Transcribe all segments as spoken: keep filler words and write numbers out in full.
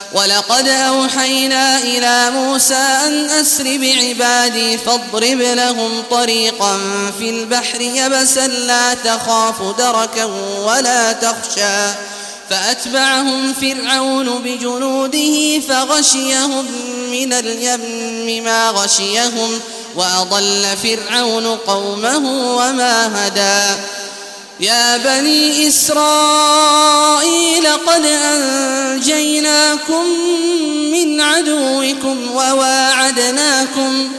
ولقد أوحينا إلى موسى أن أسر بعبادي فاضرب لهم طريقا في البحر يبسا لا تخاف دركا ولا تخشى فأتبعهم فرعون بجنوده فغشيهم من اليم ما غشيهم وأضل فرعون قومه وما هدى يا بني إسرائيل قد أنجيناكم من عدوكم وواعدناكم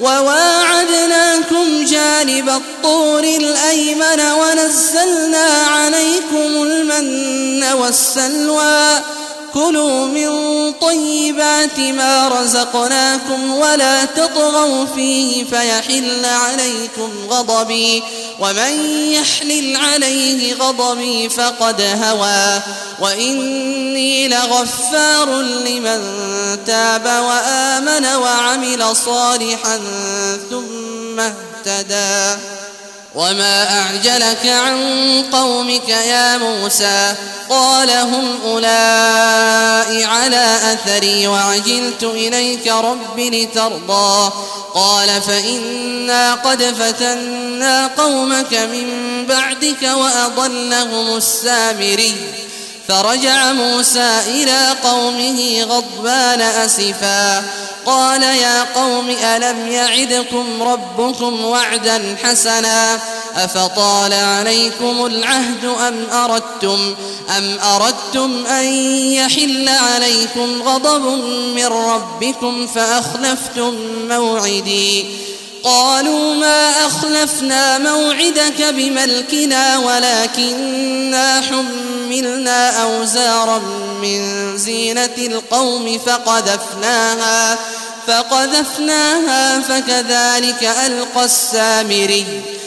وواعدناكم جانب الطور الأيمن ونزلنا عليكم المن والسلوى كلوا من طيبات ما رزقناكم ولا تطغوا فيه فيحل عليكم غضبي ومن يحلل عليه غضبي فقد هوى وإني لغفار لمن تاب وآمن وعمل صالحا ثم اهتدى وما أعجلك عن قومك يا موسى قال هم أولئك على أثري وعجلت إليك رب لترضى قال فإنا قد فتنا قومك من بعدك وأضلهم السامري فرجع موسى إلى قومه غضبان أسفا قال يا قوم ألم يعدكم ربكم وعدا حسنا أفطال عليكم العهد أم أردتم أم أردتم أن يحل عليكم غضب من ربكم فأخلفتم موعدي قالوا ما أخلفنا موعدك بملكنا ولكننا حملنا أوزارا من زينة القوم فقذفناها فقذفناها فكذلك ألقى السامري